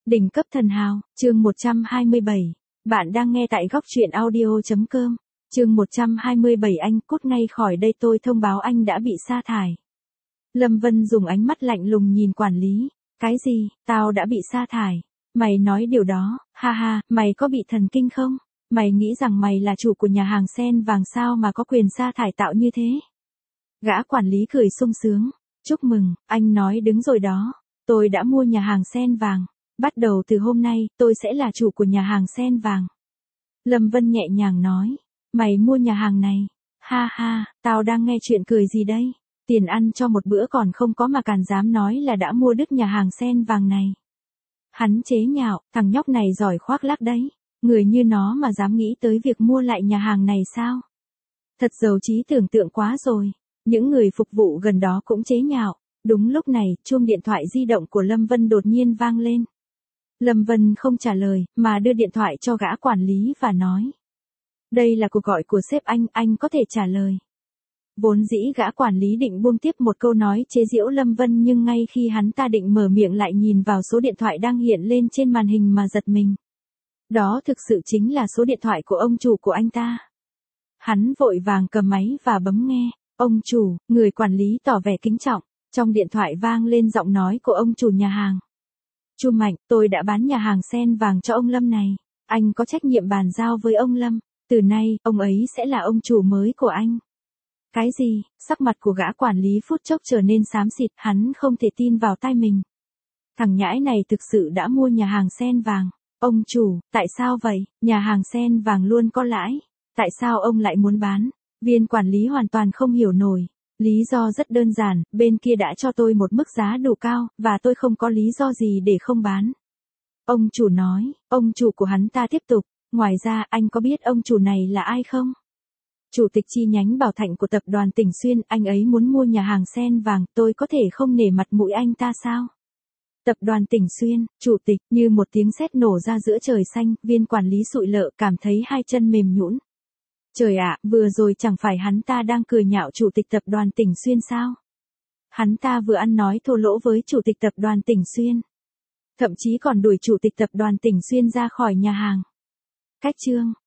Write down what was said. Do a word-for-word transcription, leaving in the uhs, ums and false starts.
Đỉnh cấp thần hào, chương một trăm hai mươi bảy. Bạn đang nghe tại góc truyện audio.com. Chương một trăm hai mươi bảy anh cút ngay khỏi đây tôi thông báo anh đã bị sa thải. Lâm Vân dùng ánh mắt lạnh lùng nhìn quản lý. Cái gì, tao đã bị sa thải? Mày nói điều đó, ha ha, mày có bị thần kinh không? Mày nghĩ rằng mày là chủ của nhà hàng sen vàng sao mà có quyền sa thải tạo như thế? Gã quản lý cười sung sướng. Chúc mừng, anh nói đứng rồi đó. Tôi đã mua nhà hàng sen vàng. Bắt đầu từ hôm nay, tôi sẽ là chủ của nhà hàng sen vàng. Lâm Vân nhẹ nhàng nói. Mày mua nhà hàng này. Ha ha, tao đang nghe chuyện cười gì đây? Tiền ăn cho một bữa còn không có mà càn dám nói là đã mua đứt nhà hàng sen vàng này. Hắn chế nhạo, thằng nhóc này giỏi khoác lác đấy. Người như nó mà dám nghĩ tới việc mua lại nhà hàng này sao? Thật giàu trí tưởng tượng quá rồi. Những người phục vụ gần đó cũng chế nhạo. Đúng lúc này, chuông điện thoại di động của Lâm Vân đột nhiên vang lên. Lâm Vân không trả lời, mà đưa điện thoại cho gã quản lý và nói. Đây là cuộc gọi của sếp anh, anh có thể trả lời. Vốn dĩ gã quản lý định buông tiếp một câu nói chế giễu Lâm Vân nhưng ngay khi hắn ta định mở miệng lại nhìn vào số điện thoại đang hiện lên trên màn hình mà giật mình. Đó thực sự chính là số điện thoại của ông chủ của anh ta. Hắn vội vàng cầm máy và bấm nghe. Ông chủ, người quản lý tỏ vẻ kính trọng. Trong điện thoại vang lên giọng nói của ông chủ nhà hàng. Chu Mạnh, tôi đã bán nhà hàng sen vàng cho ông Lâm này. Anh có trách nhiệm bàn giao với ông Lâm. Từ nay, ông ấy sẽ là ông chủ mới của anh. Cái gì? Sắc mặt của gã quản lý phút chốc trở nên xám xịt, hắn không thể tin vào tai mình. Thằng nhãi này thực sự đã mua nhà hàng sen vàng. Ông chủ, tại sao vậy? Nhà hàng sen vàng luôn có lãi. Tại sao ông lại muốn bán? Viên quản lý hoàn toàn không hiểu nổi. Lý do rất đơn giản, bên kia đã cho tôi một mức giá đủ cao, và tôi không có lý do gì để không bán. Ông chủ nói, ông chủ của hắn ta tiếp tục, ngoài ra anh có biết ông chủ này là ai không? Chủ tịch chi nhánh Bảo Thạnh của tập đoàn Tỉnh Xuyên, anh ấy muốn mua nhà hàng sen vàng, tôi có thể không nể mặt mũi anh ta sao? Tập đoàn Tỉnh Xuyên, chủ tịch, như một tiếng sét nổ ra giữa trời xanh, viên quản lý sụi lợ cảm thấy hai chân mềm nhũn. Trời ạ, vừa rồi chẳng phải hắn ta đang cười nhạo chủ tịch tập đoàn Tỉnh Xuyên sao? Hắn ta vừa ăn nói thô lỗ với chủ tịch tập đoàn Tỉnh Xuyên. Thậm chí còn đuổi chủ tịch tập đoàn Tỉnh Xuyên ra khỏi nhà hàng. Cách chương,